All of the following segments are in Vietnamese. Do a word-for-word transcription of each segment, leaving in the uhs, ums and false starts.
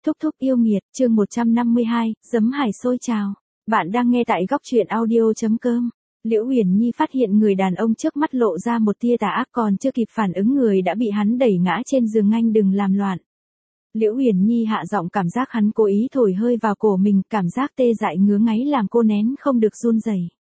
Thúc thúc yêu nghiệt, chương một trăm năm mươi hai, giấm hải sôi trào. Bạn đang nghe tại góc truyện audio chấm com. Liễu Uyển Nhi phát hiện người đàn ông trước mắt lộ ra một tia tà ác, còn chưa kịp phản ứng người đã bị hắn đẩy ngã trên giường. Anh đừng làm loạn. Liễu Uyển Nhi hạ giọng, cảm giác hắn cố ý thổi hơi vào cổ mình, cảm giác tê dại ngứa ngáy làm cô nén không được run rẩy.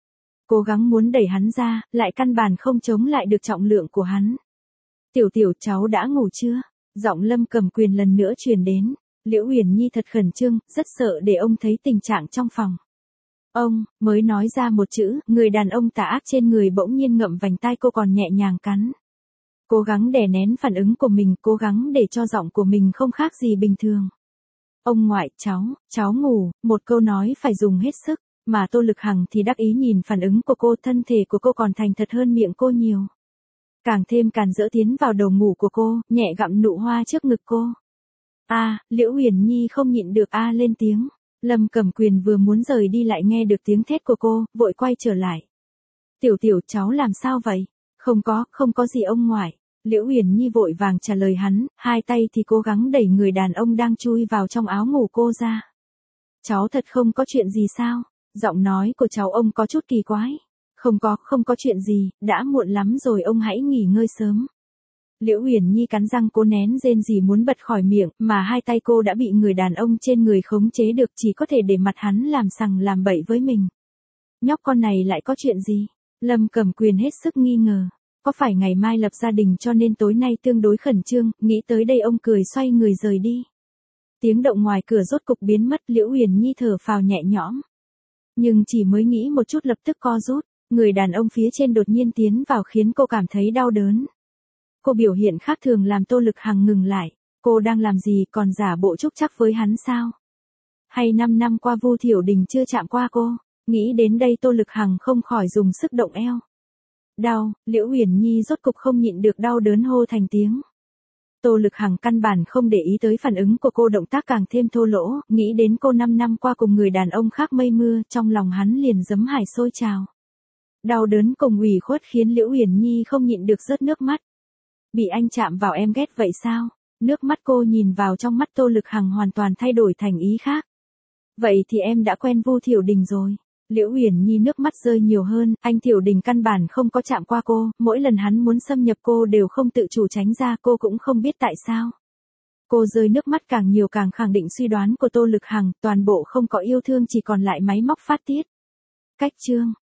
Cố gắng muốn đẩy hắn ra, lại căn bản không chống lại được trọng lượng của hắn. Tiểu tiểu, cháu đã ngủ chưa? Giọng Lâm Cầm Quyền lần nữa truyền đến. Liễu Uyển Nhi thật khẩn trương, rất sợ để ông thấy tình trạng trong phòng. Ông, mới nói ra một chữ, người đàn ông tà ác trên người bỗng nhiên ngậm vành tai cô còn nhẹ nhàng cắn. Cố gắng đè nén phản ứng của mình, cố gắng để cho giọng của mình không khác gì bình thường. Ông ngoại, cháu, cháu ngủ, một câu nói phải dùng hết sức, mà Tô Lực Hằng thì đắc ý nhìn phản ứng của cô, thân thể của cô còn thành thật hơn miệng cô nhiều. Càng thêm càn rỡ tiến vào đầu ngủ của cô, nhẹ gặm nụ hoa trước ngực cô. A, à, Liễu Uyển Nhi không nhịn được a à lên tiếng. Lâm Cầm Quyền vừa muốn rời đi lại nghe được tiếng thét của cô, vội quay trở lại. Tiểu tiểu, cháu làm sao vậy? Không có, không có gì ông ngoại. Liễu Uyển Nhi vội vàng trả lời hắn, hai tay thì cố gắng đẩy người đàn ông đang chui vào trong áo ngủ cô ra. Cháu thật không có chuyện gì sao? Giọng nói của cháu ông có chút kỳ quái. Không có, không có chuyện gì, đã muộn lắm rồi, ông hãy nghỉ ngơi sớm. Liễu Uyển Nhi cắn răng cố nén rên rỉ muốn bật khỏi miệng, mà hai tay cô đã bị người đàn ông trên người khống chế được, chỉ có thể để mặt hắn làm sằng làm bậy với mình. Nhóc con này lại có chuyện gì? Lâm Cầm Quyền hết sức nghi ngờ. Có phải ngày mai lập gia đình cho nên tối nay tương đối khẩn trương, nghĩ tới đây ông cười xoay người rời đi. Tiếng động ngoài cửa rốt cục biến mất, Liễu Uyển Nhi thở phào nhẹ nhõm. Nhưng chỉ mới nghĩ một chút lập tức co rút, người đàn ông phía trên đột nhiên tiến vào khiến cô cảm thấy đau đớn. Cô biểu hiện khác thường làm Tô Lực Hằng ngừng lại. Cô đang làm gì, còn giả bộ trúc chắc với hắn sao? Hay năm năm qua Vu Thiểu Đình chưa chạm qua cô? Nghĩ đến đây Tô Lực Hằng không khỏi dùng sức động eo. Đau, Liễu Uyển Nhi rốt cục không nhịn được đau đớn hô thành tiếng. Tô Lực Hằng căn bản không để ý tới phản ứng của cô, động tác càng thêm thô lỗ, nghĩ đến cô năm năm qua cùng người đàn ông khác mây mưa, trong lòng hắn liền giấm hải sôi trào. Đau đớn cùng ủy khuất khiến Liễu Uyển Nhi không nhịn được rớt nước mắt. Bị anh chạm vào em ghét vậy sao? Nước mắt cô nhìn vào trong mắt Tô Lực Hằng hoàn toàn thay đổi thành ý khác. Vậy thì em đã quen Vu Thiểu Đình rồi. Liễu Uyển Nhi nước mắt rơi nhiều hơn, anh Thiểu Đình căn bản không có chạm qua cô, mỗi lần hắn muốn xâm nhập cô đều không tự chủ tránh ra, cô cũng không biết tại sao. Cô rơi nước mắt càng nhiều càng khẳng định suy đoán của Tô Lực Hằng, toàn bộ không có yêu thương, chỉ còn lại máy móc phát tiết. Cách chương